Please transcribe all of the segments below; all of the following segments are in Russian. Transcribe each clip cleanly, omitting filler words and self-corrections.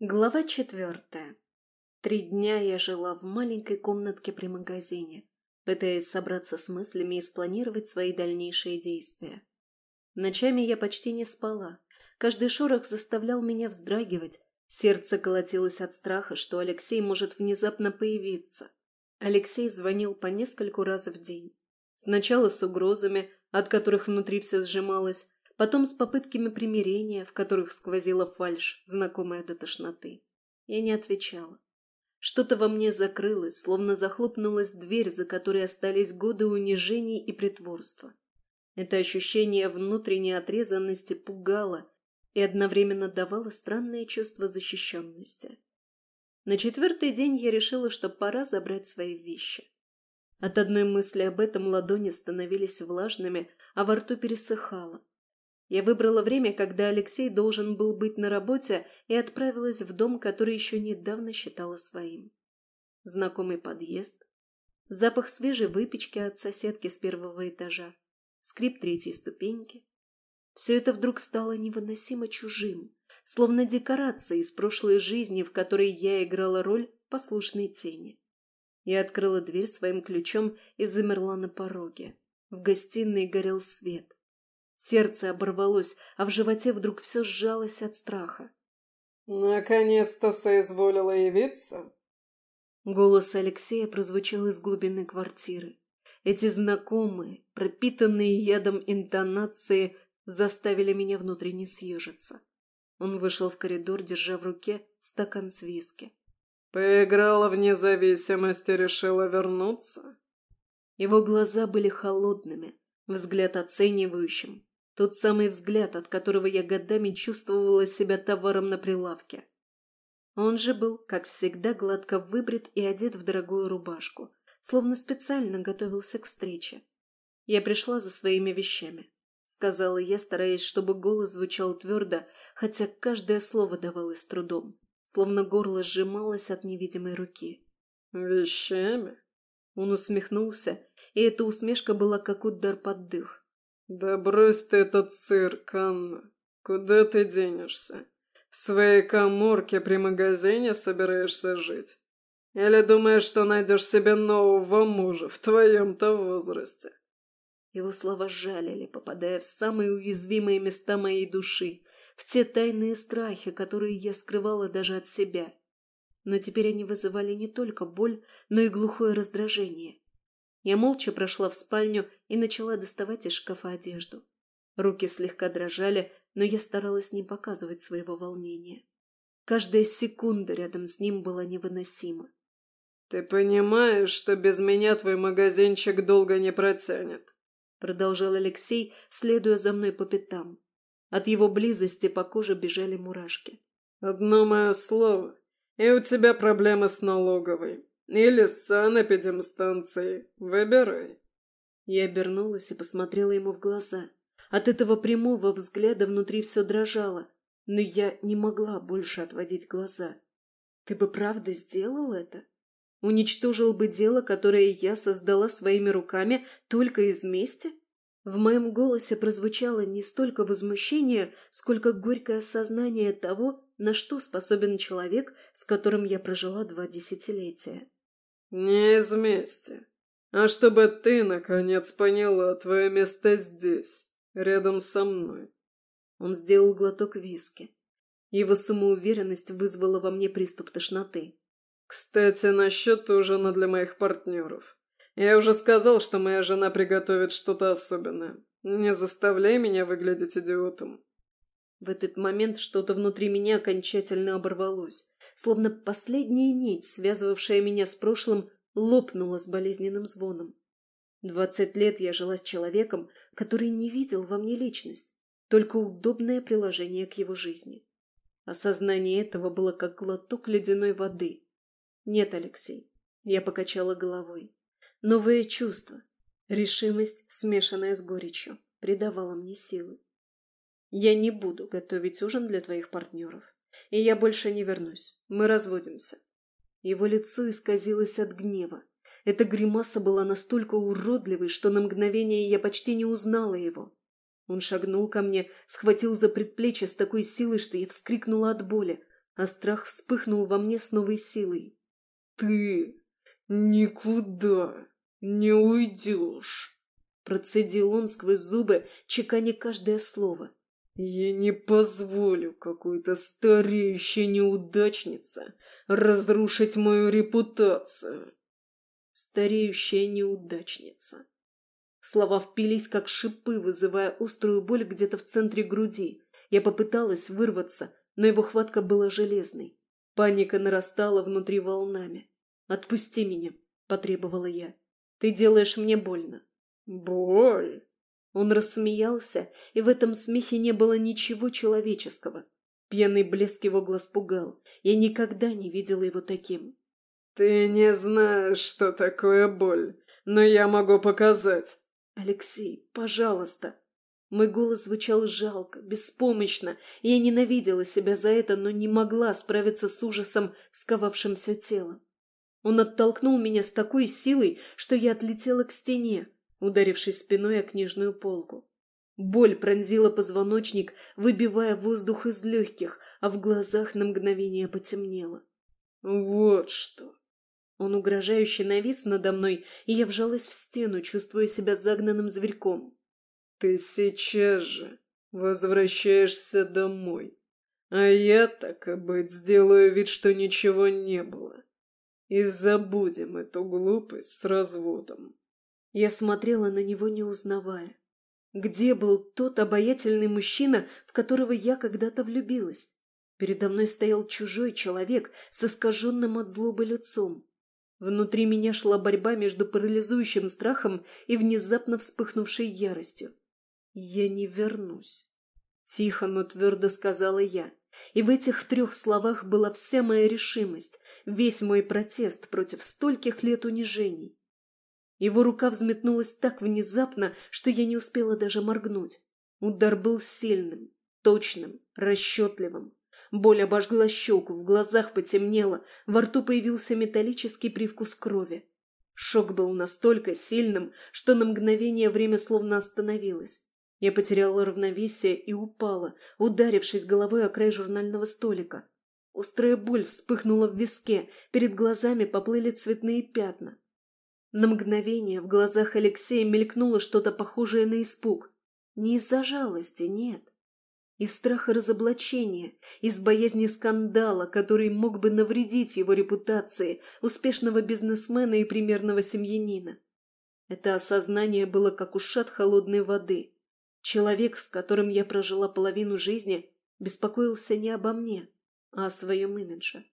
Глава 4. 3 дня я жила в маленькой комнатке при магазине, пытаясь собраться с мыслями и спланировать свои дальнейшие действия. Ночами я почти не спала. Каждый шорох заставлял меня вздрагивать. Сердце колотилось от страха, что Алексей может внезапно появиться. Алексей звонил по нескольку раз в день. Сначала с угрозами, от которых внутри все сжималось, потом с попытками примирения, в которых сквозила фальшь, знакомая до тошноты. Я не отвечала. Что-то во мне закрылось, словно захлопнулась дверь, за которой остались годы унижений и притворства. Это ощущение внутренней отрезанности пугало и одновременно давало странное чувство защищенности. На 4-й день я решила, что пора забрать свои вещи. От одной мысли об этом ладони становились влажными, а во рту пересыхало. Я выбрала время, когда Алексей должен был быть на работе, и отправилась в дом, который еще недавно считала своим. Знакомый подъезд, запах свежей выпечки от соседки с 1-го этажа, скрип 3-й ступеньки. Все это вдруг стало невыносимо чужим, словно декорация из прошлой жизни, в которой я играла роль послушной тени. Я открыла дверь своим ключом и замерла на пороге. В гостиной горел свет. Сердце оборвалось, а в животе вдруг все сжалось от страха. «Наконец-то соизволила явиться?» Голос Алексея прозвучал из глубины квартиры. Эти знакомые, пропитанные ядом интонации заставили меня внутренне съежиться. Он вышел в коридор, держа в руке стакан с виски. «Поиграла в независимость и решила вернуться?» Его глаза были холодными, взгляд оценивающим. Тот самый взгляд, от которого я годами чувствовала себя товаром на прилавке. Он же был, как всегда, гладко выбрит и одет в дорогую рубашку, словно специально готовился к встрече. «Я пришла за своими вещами», — сказала я, стараясь, чтобы голос звучал твердо, хотя каждое слово давалось с трудом, словно горло сжималось от невидимой руки. «Вещами?» Он усмехнулся, и эта усмешка была как удар под дых. «Да брось ты этот цирк, Анна. Куда ты денешься? В своей каморке при магазине собираешься жить? Или думаешь, что найдешь себе нового мужа в твоем-то возрасте?» Его слова жалили, попадая в самые уязвимые места моей души, в те тайные страхи, которые я скрывала даже от себя. Но теперь они вызывали не только боль, но и глухое раздражение. Я молча прошла в спальню и начала доставать из шкафа одежду. Руки слегка дрожали, но я старалась не показывать своего волнения. Каждая секунда рядом с ним была невыносима. «Ты понимаешь, что без меня твой магазинчик долго не протянет?» Продолжал Алексей, следуя за мной по пятам. От его близости по коже бежали мурашки. «Одно мое слово, и у тебя проблемы с налоговой. Или с санэпидемстанцией. Выбирай». Я обернулась и посмотрела ему в глаза. От этого прямого взгляда внутри все дрожало, но я не могла больше отводить глаза. «Ты бы правда сделал это? Уничтожил бы дело, которое я создала своими руками только из мести?» В моем голосе прозвучало не столько возмущение, сколько горькое осознание того, на что способен человек, с которым я прожила 2 десятилетия. «Не из мести, а чтобы ты, наконец, поняла твое место здесь, рядом со мной». Он сделал глоток виски. Его самоуверенность вызвала во мне приступ тошноты. «Кстати, насчет ужина для моих партнеров. Я уже сказал, что моя жена приготовит что-то особенное. Не заставляй меня выглядеть идиотом». В этот момент что-то внутри меня окончательно оборвалось, словно последняя нить, связывавшая меня с прошлым, лопнула с болезненным звоном. 20 лет я жила с человеком, который не видел во мне личность, только удобное приложение к его жизни. Осознание этого было как глоток ледяной воды. «Нет, Алексей», — я покачала головой. Новое чувство, решимость, смешанная с горечью, придавала мне силы. «Я не буду готовить ужин для твоих партнеров, и я больше не вернусь. Мы разводимся». Его лицо исказилось от гнева. Эта гримаса была настолько уродливой, что на мгновение я почти не узнала его. Он шагнул ко мне, схватил за предплечье с такой силой, что я вскрикнула от боли. а страх вспыхнул во мне с новой силой. «Ты никуда не уйдешь!» Процедил он сквозь зубы, чеканя каждое слово. «Я не позволю какой-то стареющей неудачнице разрушить мою репутацию!» Стареющая неудачница. Слова впились, как шипы, вызывая острую боль где-то в центре груди. Я попыталась вырваться, но его хватка была железной. Паника нарастала внутри волнами. «Отпусти меня», — потребовала я. «Ты делаешь мне больно». «Боль?» Он рассмеялся, и в этом смехе не было ничего человеческого. Пьяный блеск его глаз пугал. Я никогда не видела его таким. «Ты не знаешь, что такое боль, но я могу показать». «Алексей, пожалуйста». Мой голос звучал жалко, беспомощно, и я ненавидела себя за это, но не могла справиться с ужасом, сковавшим все тело. Он оттолкнул меня с такой силой, что я отлетела к стене, ударившись спиной о книжную полку. Боль пронзила позвоночник, выбивая воздух из легких, а в глазах на мгновение потемнело. «Вот что!» Он угрожающе навис надо мной, и я вжалась в стену, чувствуя себя загнанным зверьком. «Ты сейчас же возвращаешься домой, а я, так и быть, сделаю вид, что ничего не было, и забудем эту глупость с разводом». Я смотрела на него, не узнавая. Где был тот обаятельный мужчина, в которого я когда-то влюбилась? Передо мной стоял чужой человек с искаженным от злобы лицом. Внутри меня шла борьба между парализующим страхом и внезапно вспыхнувшей яростью. «Я не вернусь», — тихо, но твердо сказала я. И в этих 3 словах была вся моя решимость, весь мой протест против стольких лет унижений. Его рука взметнулась так внезапно, что я не успела даже моргнуть. Удар был сильным, точным, расчетливым. Боль обожгла щеку, в глазах потемнело, во рту появился металлический привкус крови. Шок был настолько сильным, что на мгновение время словно остановилось. Я потеряла равновесие и упала, ударившись головой о край журнального столика. Острая боль вспыхнула в виске, перед глазами поплыли цветные пятна. На мгновение в глазах Алексея мелькнуло что-то похожее на испуг. Не из-за жалости, нет. Из страха разоблачения, из боязни скандала, который мог бы навредить его репутации успешного бизнесмена и примерного семьянина. Это осознание было как ушат холодной воды. Человек, с которым я прожила половину жизни, беспокоился не обо мне, а о своем имидже.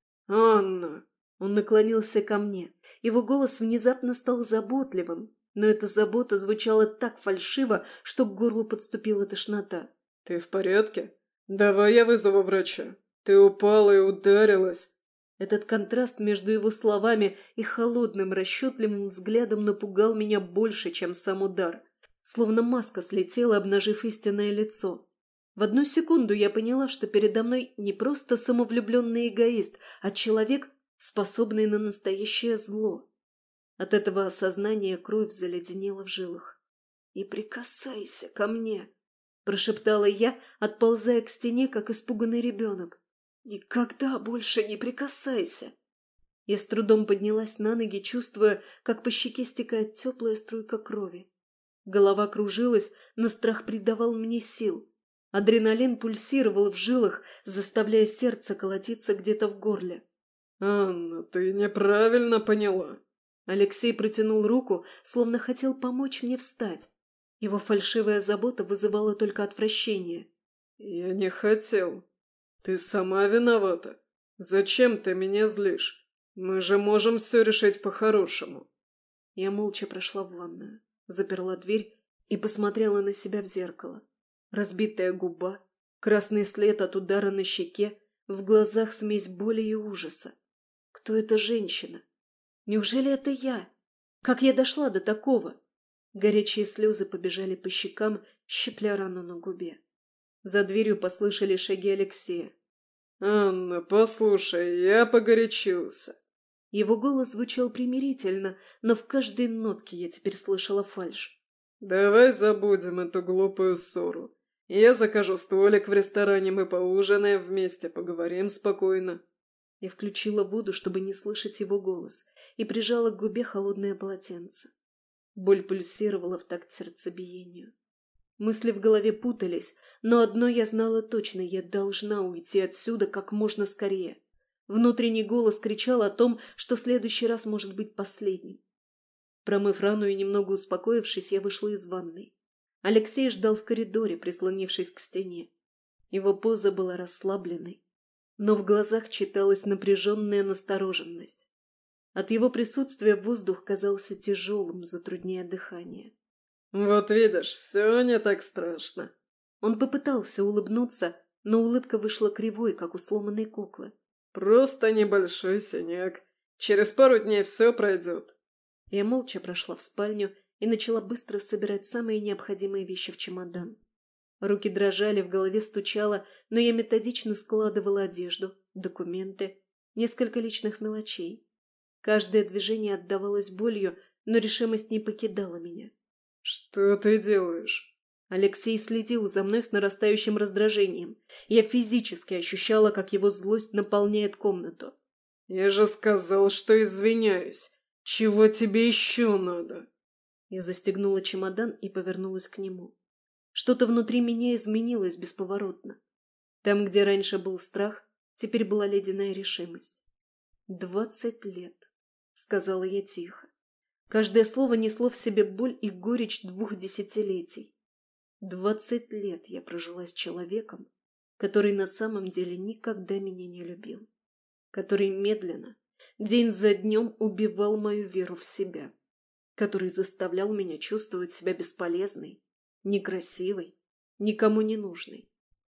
«Анна!» Он наклонился ко мне. Его голос внезапно стал заботливым, но эта забота звучала так фальшиво, что к горлу подступила тошнота. «Ты в порядке? Давай я вызову врача. Ты упала и ударилась». Этот контраст между его словами и холодным, расчетливым взглядом напугал меня больше, чем сам удар. Словно маска слетела, обнажив истинное лицо. В одну секунду я поняла, что передо мной не просто самовлюбленный эгоист, а человек, способный на настоящее зло. От этого осознания кровь заледенела в жилах. «Не прикасайся ко мне!» — прошептала я, отползая к стене, как испуганный ребенок. «Никогда больше не прикасайся!» Я с трудом поднялась на ноги, чувствуя, как по щеке стекает теплая струйка крови. Голова кружилась, но страх придавал мне сил. Адреналин пульсировал в жилах, заставляя сердце колотиться где-то в горле. «Анна, ты неправильно поняла». Алексей протянул руку, словно хотел помочь мне встать. Его фальшивая забота вызывала только отвращение. «Я не хотел. Ты сама виновата. Зачем ты меня злишь? Мы же можем все решить по-хорошему». Я молча прошла в ванную, заперла дверь и посмотрела на себя в зеркало. Разбитая губа, красный след от удара на щеке, в глазах смесь боли и ужаса. Кто эта женщина? Неужели это я? Как я дошла до такого? Горячие слезы побежали по щекам, щипля рану на губе. За дверью послышались шаги Алексея. «Анна, послушай, я погорячился». Его голос звучал примирительно, но в каждой нотке я теперь слышала фальшь. «Давай забудем эту глупую ссору. Я закажу столик в ресторане, мы поужинаем вместе, поговорим спокойно». Я включила воду, чтобы не слышать его голос, и прижала к губе холодное полотенце. Боль пульсировала в такт сердцебиению. Мысли в голове путались, но одно я знала точно — я должна уйти отсюда как можно скорее. Внутренний голос кричал о том, что следующий раз может быть последним. Промыв рану и немного успокоившись, я вышла из ванной. Алексей ждал в коридоре, прислонившись к стене. Его поза была расслабленной, но в глазах читалась напряженная настороженность. От его присутствия воздух казался тяжелым, затрудняя дыхание. «Вот видишь, все не так страшно». Он попытался улыбнуться, но улыбка вышла кривой, как у сломанной куклы. «Просто небольшой синяк. Через пару дней все пройдет». Я молча прошла в спальню и начала быстро собирать самые необходимые вещи в чемодан. Руки дрожали, в голове стучало, но я методично складывала одежду, документы, несколько личных мелочей. Каждое движение отдавалось болью, но решимость не покидала меня. «Что ты делаешь?» Алексей следил за мной с нарастающим раздражением. Я физически ощущала, как его злость наполняет комнату. «Я же сказал, что извиняюсь. Чего тебе еще надо?» Я застегнула чемодан и повернулась к нему. Что-то внутри меня изменилось бесповоротно. Там, где раньше был страх, теперь была ледяная решимость. 20 лет, сказала я тихо. Каждое слово несло в себе боль и горечь 2 десятилетий. 20 лет я прожила с человеком, который на самом деле никогда меня не любил, который медленно, день за днем убивал мою веру в себя, который заставлял меня чувствовать себя бесполезной, некрасивой, никому не нужной.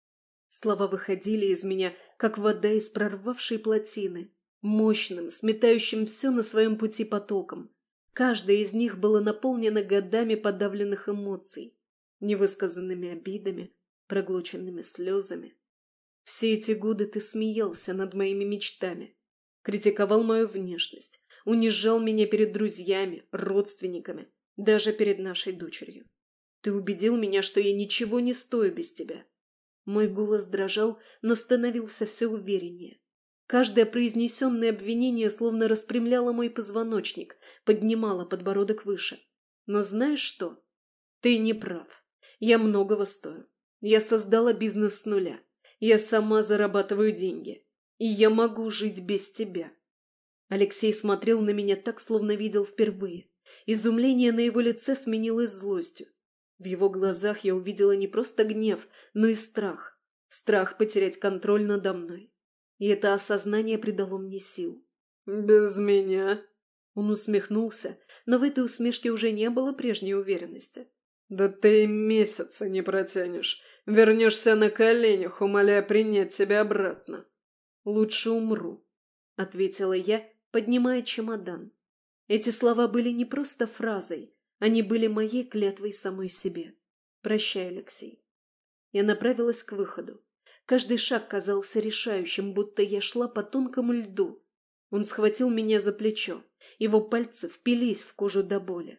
Слова выходили из меня, как вода из прорвавшей плотины, мощным, сметающим все на своем пути потоком. Каждая из них была наполнена годами подавленных эмоций, невысказанными обидами, проглоченными слезами. Все эти годы ты смеялся над моими мечтами, критиковал мою внешность, унижал меня перед друзьями, родственниками, даже перед нашей дочерью. Ты убедил меня, что я ничего не стою без тебя. Мой голос дрожал, но становился все увереннее. Каждое произнесенное обвинение словно распрямляло мой позвоночник, поднимало подбородок выше. Но знаешь что? Ты не прав. Я многого стою. Я создала бизнес с нуля. Я сама зарабатываю деньги. И я могу жить без тебя. Алексей смотрел на меня так, словно видел впервые. Изумление на его лице сменилось злостью. В его глазах я увидела не просто гнев, но и страх. Страх потерять контроль надо мной. И это осознание придало мне сил. «Без меня?» Он усмехнулся, но в этой усмешке уже не было прежней уверенности. «Да ты и месяца не протянешь. Вернешься на коленях, умоляя принять тебя обратно». «Лучше умру», — ответила я, поднимая чемодан. Эти слова были не просто фразой, они были моей клятвой самой себе. «Прощай, Алексей». Я направилась к выходу. Каждый шаг казался решающим, будто я шла по тонкому льду. Он схватил меня за плечо. Его пальцы впились в кожу до боли.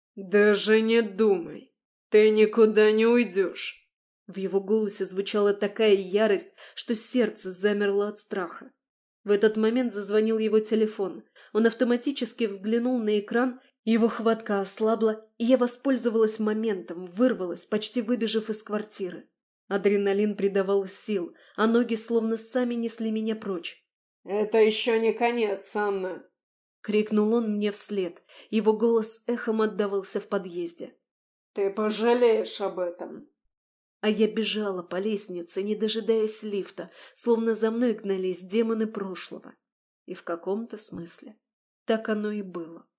«Даже не думай. Ты никуда не уйдешь». В его голосе звучала такая ярость, что сердце замерло от страха. В этот момент зазвонил его телефон. Он автоматически взглянул на экран, его хватка ослабла, и я воспользовалась моментом, вырвалась, почти выбежав из квартиры. Адреналин придавал сил, а ноги словно сами несли меня прочь. «Это еще не конец, Анна!» — крикнул он мне вслед. Его голос эхом отдавался в подъезде. «Ты пожалеешь об этом!» А я бежала по лестнице, не дожидаясь лифта, словно за мной гнались демоны прошлого. И в каком-то смысле так оно и было.